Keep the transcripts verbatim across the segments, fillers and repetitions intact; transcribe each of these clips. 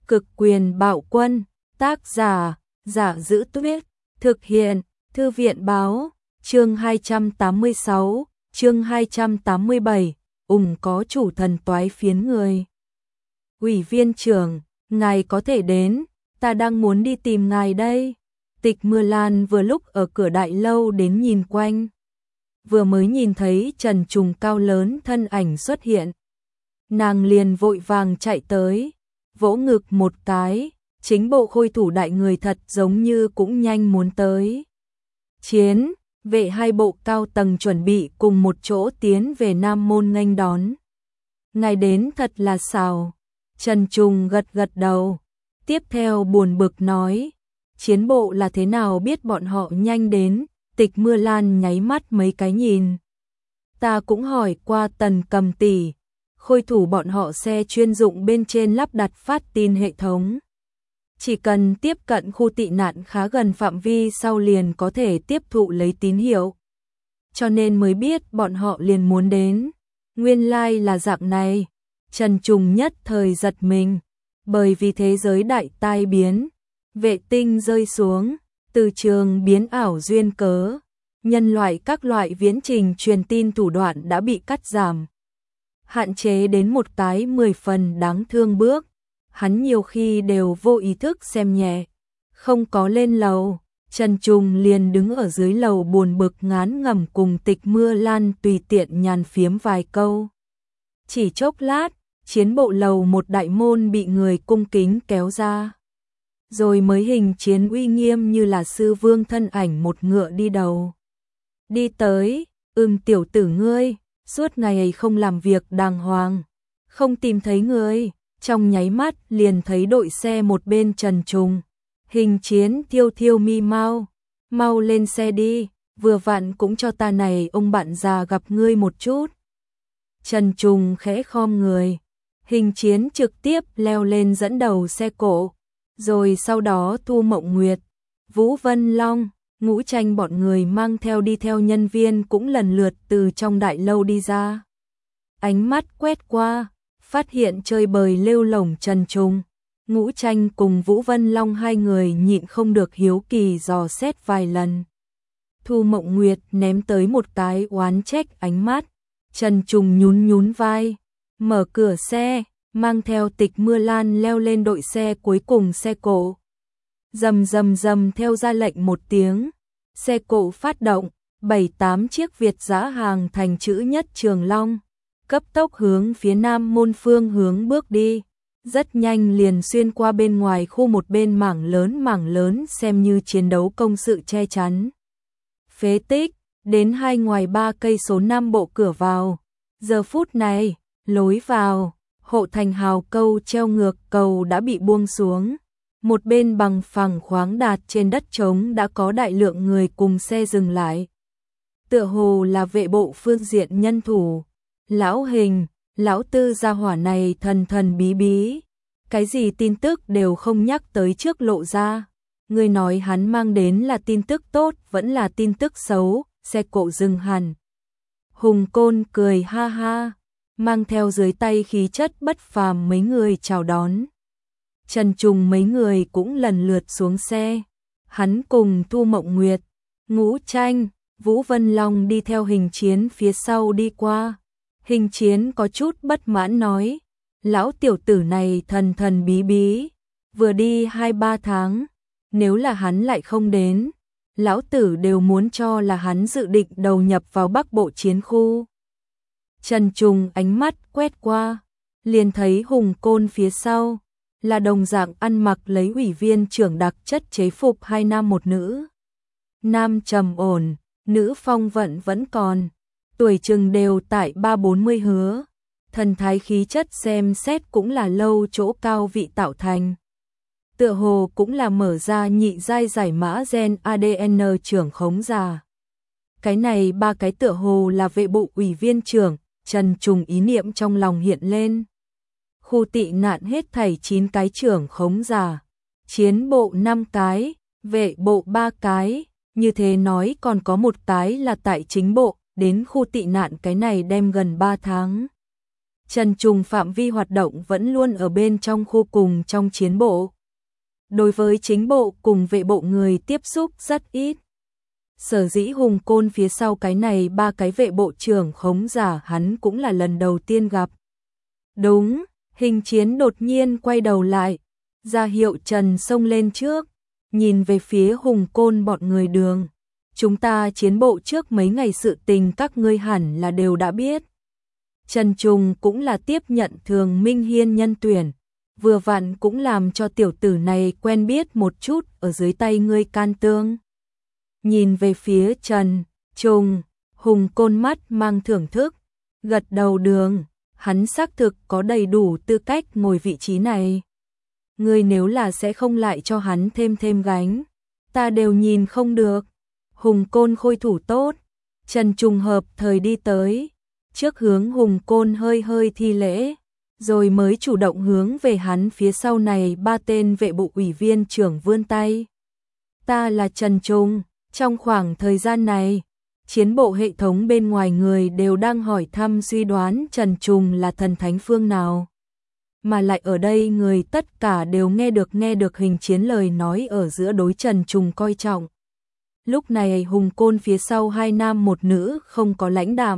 Cực quyền bạo quân, tác giả, Giả Giữ Tuyết, thực hiện, Thư viện báo, chương hai trăm tám mươi sáu, chương hai trăm tám mươi bảy, ủng có chủ thần toái phiến người. Ủy viên trưởng, ngài có thể đến, ta đang muốn đi tìm ngài đây. Tịch Mưa Lan vừa lúc ở cửa đại lâu đến nhìn quanh. Vừa mới nhìn thấy Trần Trùng cao lớn thân ảnh xuất hiện. Nàng liền vội vàng chạy tới, vỗ ngực một cái, chính bộ khôi thủ đại người thật giống như cũng nhanh muốn tới. Chiến, vệ hai bộ cao tầng chuẩn bị cùng một chỗ tiến về Nam Môn nghênh đón. Ngài đến thật là xào. Trần Trùng gật gật đầu, tiếp theo buồn bực nói, chiến bộ là thế nào biết bọn họ nhanh đến. Tịch Mưa Lan nháy mắt mấy cái nhìn. Ta cũng hỏi qua Tần Cầm tỷ, khôi thủ bọn họ xe chuyên dụng bên trên lắp đặt phát tin hệ thống. Chỉ cần tiếp cận khu tị nạn khá gần phạm vi sau liền có thể tiếp thụ lấy tín hiệu. Cho nên mới biết bọn họ liền muốn đến. Nguyên lai là dạng này. Trần Trùng nhất thời giật mình. Bởi vì thế giới đại tai biến, vệ tinh rơi xuống, từ trường biến ảo duyên cớ, nhân loại các loại viễn trình truyền tin thủ đoạn đã bị cắt giảm, hạn chế đến một cái mười phần đáng thương bước. Hắn nhiều khi đều vô ý thức xem nhẹ, không có lên lầu. Trần Trùng liền đứng ở dưới lầu buồn bực ngán ngẩm cùng Tịch Mưa Lan tùy tiện nhàn phiếm vài câu. Chỉ chốc lát, chiến bộ lầu một đại môn bị người cung kính kéo ra. Rồi mới hình chiến uy nghiêm như là sư vương thân ảnh một ngựa đi đầu. Đi tới, ừm tiểu tử ngươi, suốt ngày ấy không làm việc đàng hoàng, không tìm thấy ngươi. Trong nháy mắt liền thấy đội xe một bên Trần Trùng. Hình chiến thiêu thiêu mi mau, mau lên xe đi, vừa vặn cũng cho ta này ông bạn già gặp ngươi một chút. Trần Trùng khẽ khom người, hình chiến trực tiếp leo lên dẫn đầu xe cộ. Rồi sau đó Thu Mộng Nguyệt, Vũ Vân Long, Ngũ Tranh bọn người mang theo đi theo nhân viên cũng lần lượt từ trong đại lâu đi ra. Ánh mắt quét qua, phát hiện chơi bời lêu lổng Trần Trùng, Ngũ Tranh cùng Vũ Vân Long hai người nhịn không được hiếu kỳ dò xét vài lần. Thu Mộng Nguyệt ném tới một cái oán trách ánh mắt, Trần Trùng nhún nhún vai, mở cửa xe, mang theo Tịch Mưa Lan leo lên đội xe cuối cùng xe cộ. Rầm rầm rầm theo ra lệnh một tiếng, xe cộ phát động, bảy tám chiếc Việt dã hàng thành chữ nhất Trường Long, cấp tốc hướng phía Nam Môn phương hướng bước đi. Rất nhanh liền xuyên qua bên ngoài khu một bên mảng lớn mảng lớn xem như chiến đấu công sự che chắn. Phế tích, đến hai ngoài ba cây số năm bộ cửa vào. Giờ phút này, lối vào, hộ thành hào câu treo ngược cầu đã bị buông xuống. Một bên bằng phẳng khoáng đạt trên đất trống đã có đại lượng người cùng xe dừng lại. Tựa hồ là vệ bộ phương diện nhân thủ. Lão Hình, lão Tư gia hỏa này thần thần bí bí, cái gì tin tức đều không nhắc tới trước lộ ra. Người nói hắn mang đến là tin tức tốt vẫn là tin tức xấu. Xe cộ dừng hẳn. Hùng Côn cười ha ha, mang theo dưới tay khí chất bất phàm mấy người chào đón. Trần Trùng mấy người cũng lần lượt xuống xe. Hắn cùng Thu Mộng Nguyệt, Ngũ Tranh, Vũ Vân Long đi theo hình chiến phía sau đi qua. Hình chiến có chút bất mãn nói, lão tiểu tử này thần thần bí bí, vừa đi hai ba tháng, nếu là hắn lại không đến, lão tử đều muốn cho là hắn dự định đầu nhập vào Bắc Bộ chiến khu. Trần Trùng ánh mắt quét qua, liền thấy Hùng Côn phía sau, là đồng dạng ăn mặc lấy ủy viên trưởng đặc chất chế phục hai nam một nữ. Nam trầm ổn, nữ phong vận vẫn còn, tuổi chừng đều tại ba bốn mươi hứa, thần thái khí chất xem xét cũng là lâu chỗ cao vị tạo thành. Tựa hồ cũng là mở ra nhị giai giải mã gen a đê en trưởng khống già. Cái này ba cái tựa hồ là vệ bộ ủy viên trưởng. Trần Trùng ý niệm trong lòng hiện lên. Khu tị nạn hết thảy chín cái trưởng khống già, chiến bộ năm cái, vệ bộ ba cái, như thế nói còn có một cái là tại chính bộ. Đến khu tị nạn cái này đem gần ba tháng. Trần Trùng phạm vi hoạt động vẫn luôn ở bên trong khu cùng trong chiến bộ. Đối với chính bộ cùng vệ bộ người tiếp xúc rất ít. Sở dĩ Hùng Côn phía sau cái này ba cái vệ bộ trưởng khống giả hắn cũng là lần đầu tiên gặp. Đúng, Hình Chiến đột nhiên quay đầu lại, ra hiệu Trần xông lên trước, nhìn về phía Hùng Côn bọn người Đường. Chúng ta chiến bộ trước mấy ngày sự tình các ngươi hẳn là đều đã biết. Trần Trùng cũng là tiếp nhận Thường Minh Hiên nhân tuyển, vừa vặn cũng làm cho tiểu tử này quen biết một chút ở dưới tay ngươi can tương. Nhìn về phía Trần Trùng, Hùng Côn mắt mang thưởng thức, gật đầu Đường, hắn xác thực có đầy đủ tư cách ngồi vị trí này. Ngươi nếu là sẽ không lại cho hắn thêm thêm gánh, ta đều nhìn không được. Hùng Côn khôi thủ tốt, Trần Trùng hợp thời đi tới, trước hướng Hùng Côn hơi hơi thi lễ, rồi mới chủ động hướng về hắn phía sau này ba tên vệ bộ ủy viên trưởng vươn tay. Ta là Trần Trùng, trong khoảng thời gian này, chiến bộ hệ thống bên ngoài người đều đang hỏi thăm suy đoán Trần Trùng là thần thánh phương nào. Mà lại ở đây người tất cả đều nghe được nghe được Hình Chiến lời nói ở giữa đối Trần Trùng coi trọng. Lúc này Hùng Côn phía sau hai nam một nữ không có lãnh đạm,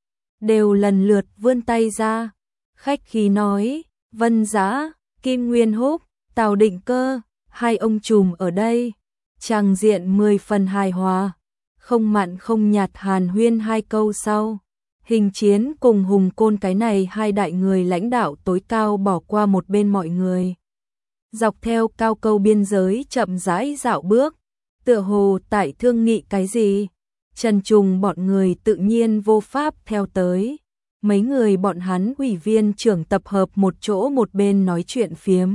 đều lần lượt vươn tay ra, khách khí nói, Vân Dã, Kim Nguyên Húc, Tào Định Cơ, hai ông trùm ở đây, tràng diện mười phần hài hòa, không mặn không nhạt hàn huyên hai câu sau. Hình Chiến cùng Hùng Côn cái này hai đại người lãnh đạo tối cao bỏ qua một bên mọi người. Dọc theo cao câu biên giới chậm rãi dạo bước, tựa hồ tại thương nghị cái gì. Trần Trùng bọn người tự nhiên vô pháp theo tới. Mấy người bọn hắn ủy viên trưởng tập hợp một chỗ một bên nói chuyện phiếm,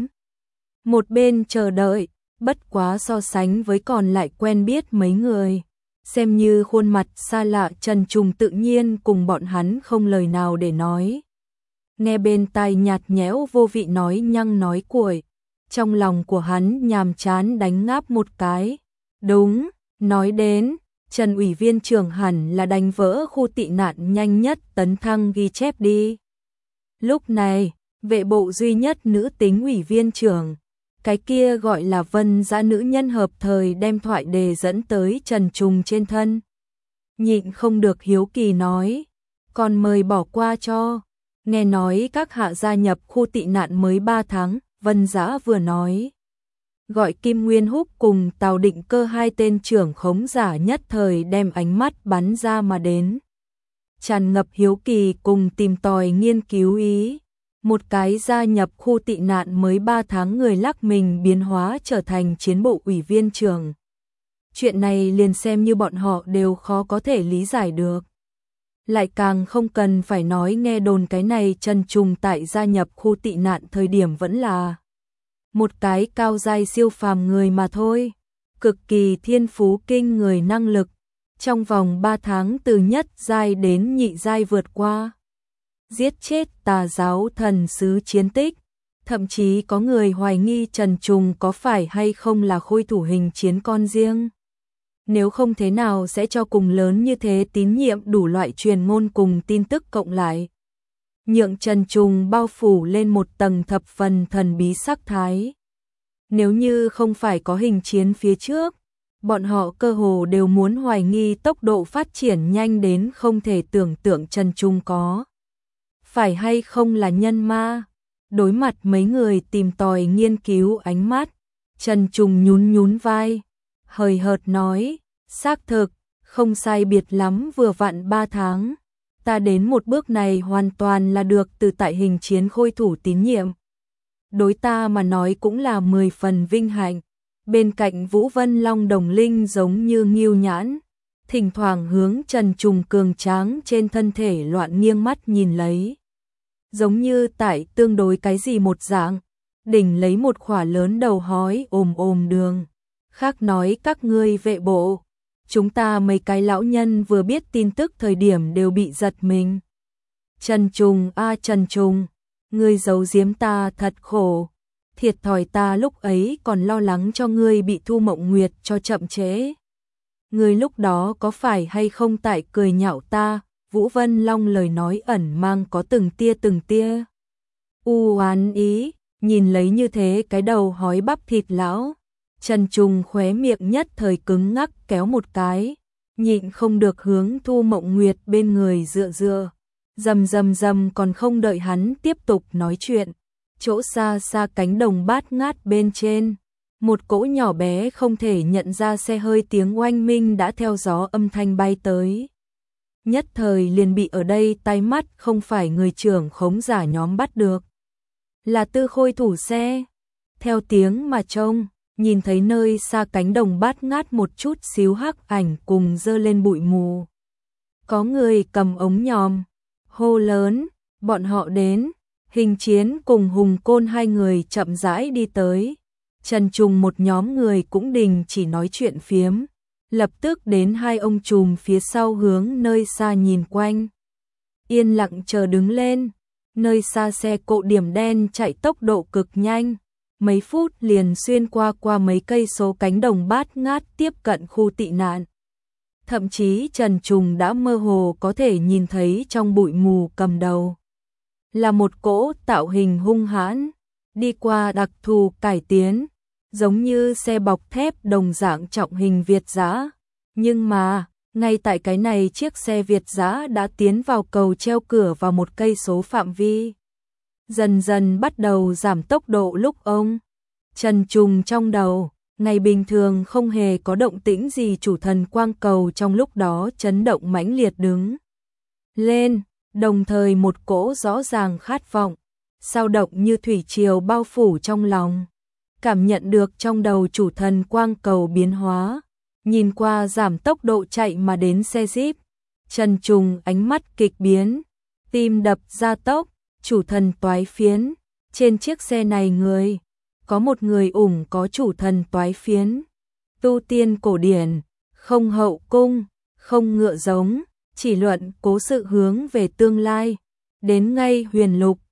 một bên chờ đợi, bất quá so sánh với còn lại quen biết mấy người. Xem như khuôn mặt xa lạ Trần Trùng tự nhiên cùng bọn hắn không lời nào để nói. Nghe bên tai nhạt nhẽo vô vị nói nhăng nói cuội, trong lòng của hắn nhàm chán đánh ngáp một cái. Đúng, nói đến, Trần ủy viên trưởng hẳn là đánh vỡ khu tị nạn nhanh nhất tấn thăng ghi chép đi. Lúc này, vệ bộ duy nhất nữ tính ủy viên trưởng, cái kia gọi là Vân Dã nữ nhân hợp thời đem thoại đề dẫn tới Trần Trùng trên thân. Nhịn không được hiếu kỳ nói, còn mời bỏ qua cho. Nghe nói các hạ gia nhập khu tị nạn mới ba tháng, Vân Dã vừa nói. Gọi Kim Nguyên Húc cùng Tào Định Cơ hai tên trưởng khống giả nhất thời đem ánh mắt bắn ra mà đến. Tràn ngập hiếu kỳ cùng tìm tòi nghiên cứu ý. Một cái gia nhập khu tị nạn mới ba tháng người lắc mình biến hóa trở thành chiến bộ ủy viên trưởng. Chuyện này liền xem như bọn họ đều khó có thể lý giải được. Lại càng không cần phải nói nghe đồn cái này Trần Trùng tại gia nhập khu tị nạn thời điểm vẫn là một cái cao giai siêu phàm người mà thôi. Cực kỳ thiên phú kinh người năng lực. Trong vòng ba tháng từ nhất giai đến nhị giai vượt qua. Giết chết tà giáo thần sứ chiến tích. Thậm chí có người hoài nghi Trần Trùng có phải hay không là khôi thủ Hình Chiến con riêng. Nếu không thế nào sẽ cho cùng lớn như thế tín nhiệm đủ loại truyền ngôn cùng tin tức cộng lại. Nhượng Trần Trùng bao phủ lên một tầng thập phần thần bí sắc thái. Nếu như không phải có Hình Chiến phía trước, bọn họ cơ hồ đều muốn hoài nghi tốc độ phát triển nhanh đến không thể tưởng tượng Trần Trùng có phải hay không là nhân ma. Đối mặt mấy người tìm tòi nghiên cứu ánh mắt, Trần Trùng nhún nhún vai, hời hợt nói, xác thực, không sai biệt lắm vừa vặn ba tháng. Ta đến một bước này hoàn toàn là được từ tại Hình Chiến khôi thủ tín nhiệm. Đối ta mà nói cũng là mười phần vinh hạnh. Bên cạnh Vũ Vân Long đồng linh giống như ngưu nhãn, thỉnh thoảng hướng Trần Trùng cường tráng trên thân thể loạn nghiêng mắt nhìn lấy. Giống như tại tương đối cái gì một dạng, đỉnh lấy một khỏa lớn đầu hói ồm ồm đường. Khác nói các ngươi vệ bộ, chúng ta mấy cái lão nhân vừa biết tin tức thời điểm đều bị giật mình. Trần Trùng a à Trần Trùng, ngươi giấu giếm ta thật khổ. Thiệt thòi ta lúc ấy còn lo lắng cho ngươi bị Thu Mộng Nguyệt cho chậm trễ. Ngươi lúc đó có phải hay không tại cười nhạo ta, Vũ Vân Long lời nói ẩn mang có từng tia từng tia u oán ý, nhìn lấy như thế cái đầu hói bắp thịt lão, Trần Trùng khóe miệng nhất thời cứng ngắc kéo một cái, nhịn không được hướng Thu Mộng Nguyệt bên người dựa dựa, rầm rầm rầm còn không đợi hắn tiếp tục nói chuyện, chỗ xa xa cánh đồng bát ngát bên trên, một cỗ nhỏ bé không thể nhận ra xe hơi tiếng oanh minh đã theo gió âm thanh bay tới. Nhất thời liền bị ở đây tay mắt không phải người trưởng khống giả nhóm bắt được. Là Tư Khôi thủ xe. Theo tiếng mà trông, nhìn thấy nơi xa cánh đồng bát ngát một chút xíu hắc ảnh cùng dơ lên bụi mù. Có người cầm ống nhòm, hô lớn, bọn họ đến, Hình Chiến cùng Hùng Côn hai người chậm rãi đi tới. Trần Trùng một nhóm người cũng đình chỉ nói chuyện phiếm, lập tức đến hai ông trùm phía sau hướng nơi xa nhìn quanh. Yên lặng chờ đứng lên, nơi xa xe cộ điểm đen chạy tốc độ cực nhanh, mấy phút liền xuyên qua qua mấy cây số cánh đồng bát ngát tiếp cận khu tị nạn. Thậm chí Trần Trùng đã mơ hồ có thể nhìn thấy trong bụi mù cầm đầu là một cỗ tạo hình hung hãn, đi qua đặc thù cải tiến, giống như xe bọc thép đồng dạng trọng hình Việt dã. Nhưng mà, ngay tại cái này chiếc xe Việt dã đã tiến vào cầu treo cửa vào một cây số phạm vi. Dần dần bắt đầu giảm tốc độ lúc ông Trần Trùng trong đầu, ngày bình thường không hề có động tĩnh gì chủ thần quang cầu trong lúc đó chấn động mãnh liệt đứng lên, đồng thời một cỗ rõ ràng khát vọng, sao động như thủy triều bao phủ trong lòng. Cảm nhận được trong đầu chủ thần quang cầu biến hóa, nhìn qua giảm tốc độ chạy mà đến xe Jeep, Trần Trùng ánh mắt kịch biến, tim đập ra tốc, chủ thần toái phiến, trên chiếc xe này người, có một người ủng có chủ thần toái phiến, tu tiên cổ điển, không hậu cung, không ngựa giống, chỉ luận cố sự hướng về tương lai, đến ngay huyền lục,